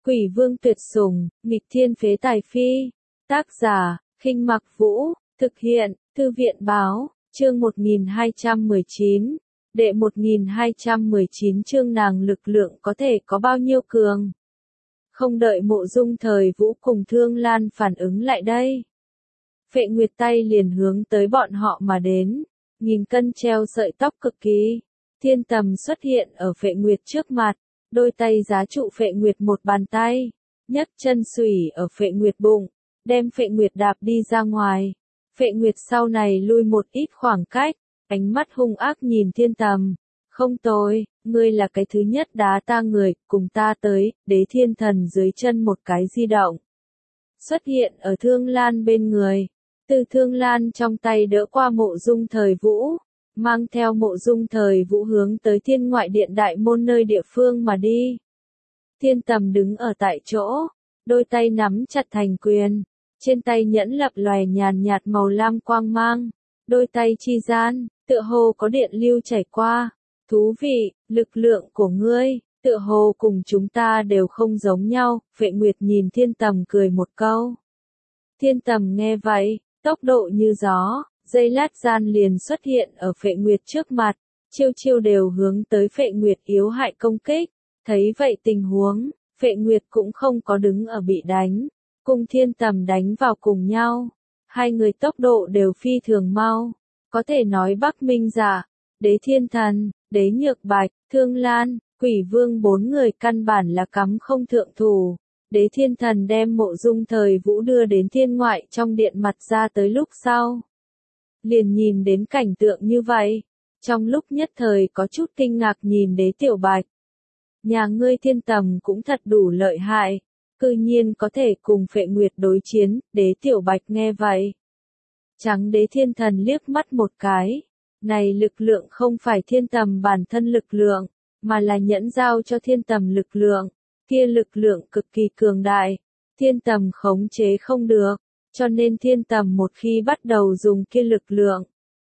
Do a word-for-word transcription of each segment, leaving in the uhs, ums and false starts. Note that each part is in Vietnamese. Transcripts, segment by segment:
Quỷ vương tuyệt sủng, nghịch thiên phế tài phi. Tác giả, Khinh Mặc Vũ, thực hiện, Thư viện báo, chương một nghìn hai trăm mười chín. Đệ một nghìn hai trăm mười chín chương nàng lực lượng có thể có bao nhiêu cường. Không đợi Mộ Dung Thời Vũ cùng Thương Lan phản ứng lại đây. Phệ Nguyệt tay liền hướng tới bọn họ mà đến, nghìn cân treo sợi tóc cực kỳ. Thiên Tầm xuất hiện ở Phệ Nguyệt trước mặt, đôi tay giá trụ Phệ Nguyệt một bàn tay, nhấc chân xủy ở Phệ Nguyệt bụng, đem Phệ Nguyệt đạp đi ra ngoài. Phệ Nguyệt sau này lui một ít khoảng cách, ánh mắt hung ác nhìn Thiên Tầm. Không tồi, ngươi là cái thứ nhất đá ta người, cùng ta tới. Đế Thiên Thần dưới chân một cái di động, xuất hiện ở Thương Lan bên người. Từ Thương Lan trong tay đỡ qua Mộ Dung Thời Vũ, mang theo Mộ Dung Thời Vũ hướng tới Thiên Ngoại Điện đại môn nơi địa phương mà đi. Thiên Tầm đứng ở tại chỗ, đôi tay nắm chặt thành quyền, trên tay nhẫn lập lòe nhàn nhạt màu lam quang mang, đôi tay chi gian, tựa hồ có điện lưu chảy qua. Thú vị, lực lượng của ngươi, tựa hồ cùng chúng ta đều không giống nhau. Phệ Nguyệt nhìn Thiên Tầm cười một câu. Thiên Tầm nghe vậy, tốc độ như gió, giây lát gian liền xuất hiện ở Phệ Nguyệt trước mặt, chiêu chiêu đều hướng tới Phệ Nguyệt yếu hại công kích. Thấy vậy tình huống, Phệ Nguyệt cũng không có đứng ở bị đánh, cùng Thiên Tầm đánh vào cùng nhau. Hai người tốc độ đều phi thường mau, có thể nói Bắc Minh Giả, Đế Thiên Thần, Đế Nhược Bạch, Thương Lan, Quỷ Vương bốn người căn bản là cắm không thượng thủ. Đế Thiên Thần đem Mộ Dung Thời Vũ đưa đến thiên ngoại trong điện mặt ra tới lúc sau, liền nhìn đến cảnh tượng như vậy, trong lúc nhất thời có chút kinh ngạc nhìn Đế Tiểu Bạch. Nhà ngươi Thiên Tầm cũng thật đủ lợi hại, cư nhiên có thể cùng Phệ Nguyệt đối chiến. Đế Tiểu Bạch nghe vậy, trắng Đế Thiên Thần liếc mắt một cái. Này lực lượng không phải Thiên Tầm bản thân lực lượng, mà là nhẫn giao cho Thiên Tầm lực lượng. Kia lực lượng cực kỳ cường đại, Thiên Tầm khống chế không được, cho nên Thiên Tầm một khi bắt đầu dùng kia lực lượng,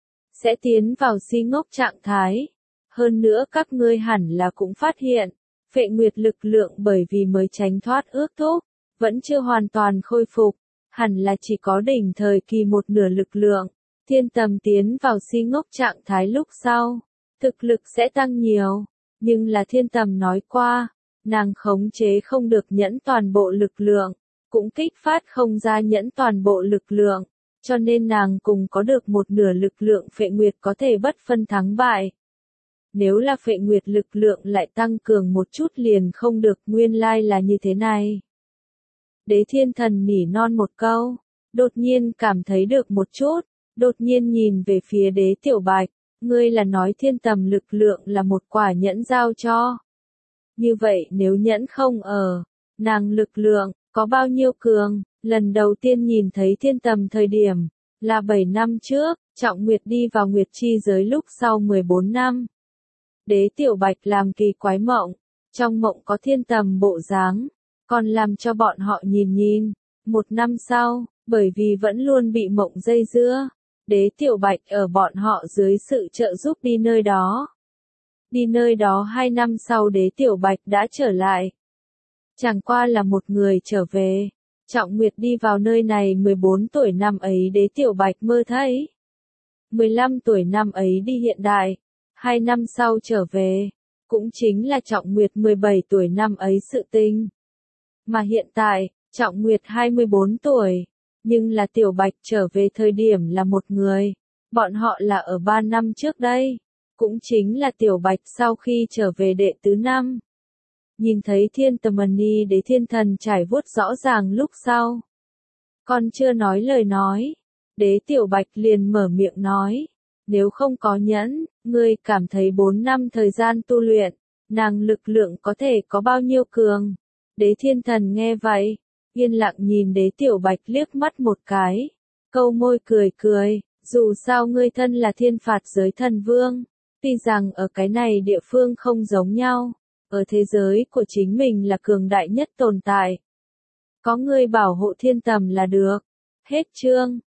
sẽ tiến vào si ngốc trạng thái. Hơn nữa các ngươi hẳn là cũng phát hiện, Phệ Nguyệt lực lượng bởi vì mới tránh thoát ước thúc, vẫn chưa hoàn toàn khôi phục, hẳn là chỉ có đỉnh thời kỳ một nửa lực lượng. Thiên Tầm tiến vào si ngốc trạng thái lúc sau, thực lực sẽ tăng nhiều, nhưng là Thiên Tầm nói qua, nàng khống chế không được nhẫn toàn bộ lực lượng, cũng kích phát không ra nhẫn toàn bộ lực lượng, cho nên nàng cùng có được một nửa lực lượng Phệ Nguyệt có thể bất phân thắng bại. Nếu là Phệ Nguyệt lực lượng lại tăng cường một chút liền không được, nguyên lai là như thế này. Đế Thiên Thần nỉ non một câu, đột nhiên cảm thấy được một chút, đột nhiên nhìn về phía Đế Tiểu Bạch, ngươi là nói Thiên Tầm lực lượng là một quả nhẫn giao cho. Như vậy nếu nhẫn không ở, nàng lực lượng, có bao nhiêu cường? Lần đầu tiên nhìn thấy Thiên Tầm thời điểm, là bảy năm trước, Trọng Nguyệt đi vào Nguyệt Chi giới lúc sau mười bốn năm. Đế Tiểu Bạch làm kỳ quái mộng, trong mộng có Thiên Tầm bộ dáng, còn làm cho bọn họ nhìn nhìn. Một năm sau, bởi vì vẫn luôn bị mộng dây dưa, Đế Tiểu Bạch ở bọn họ dưới sự trợ giúp đi nơi đó. Đi nơi đó hai năm sau Đế Tiểu Bạch đã trở lại. Chẳng qua là một người trở về. Trọng Nguyệt đi vào nơi này mười bốn tuổi năm ấy Đế Tiểu Bạch mơ thấy. mười lăm tuổi năm ấy đi hiện đại. Hai năm sau trở về. Cũng chính là Trọng Nguyệt mười bảy tuổi năm ấy sự tình. Mà hiện tại, Trọng Nguyệt hai mươi bốn tuổi. Nhưng là Tiểu Bạch trở về thời điểm là một người. Bọn họ là ở ba năm trước đây. Cũng chính là Tiểu Bạch sau khi trở về đệ tứ năm. Nhìn thấy Thiên Tầm Ni Đế Thiên Thần trải vuốt rõ ràng lúc sau. Còn chưa nói lời nói. Đế Tiểu Bạch liền mở miệng nói. Nếu không có nhẫn, ngươi cảm thấy bốn năm thời gian tu luyện, nàng lực lượng có thể có bao nhiêu cường? Đế Thiên Thần nghe vậy, yên lặng nhìn Đế Tiểu Bạch liếc mắt một cái. Câu môi cười cười, dù sao ngươi thân là thiên phạt giới thần vương. Tuy rằng ở cái này địa phương không giống nhau, ở thế giới của chính mình là cường đại nhất tồn tại. Có ngươi bảo hộ Thiên Tầm là được. Hết chương.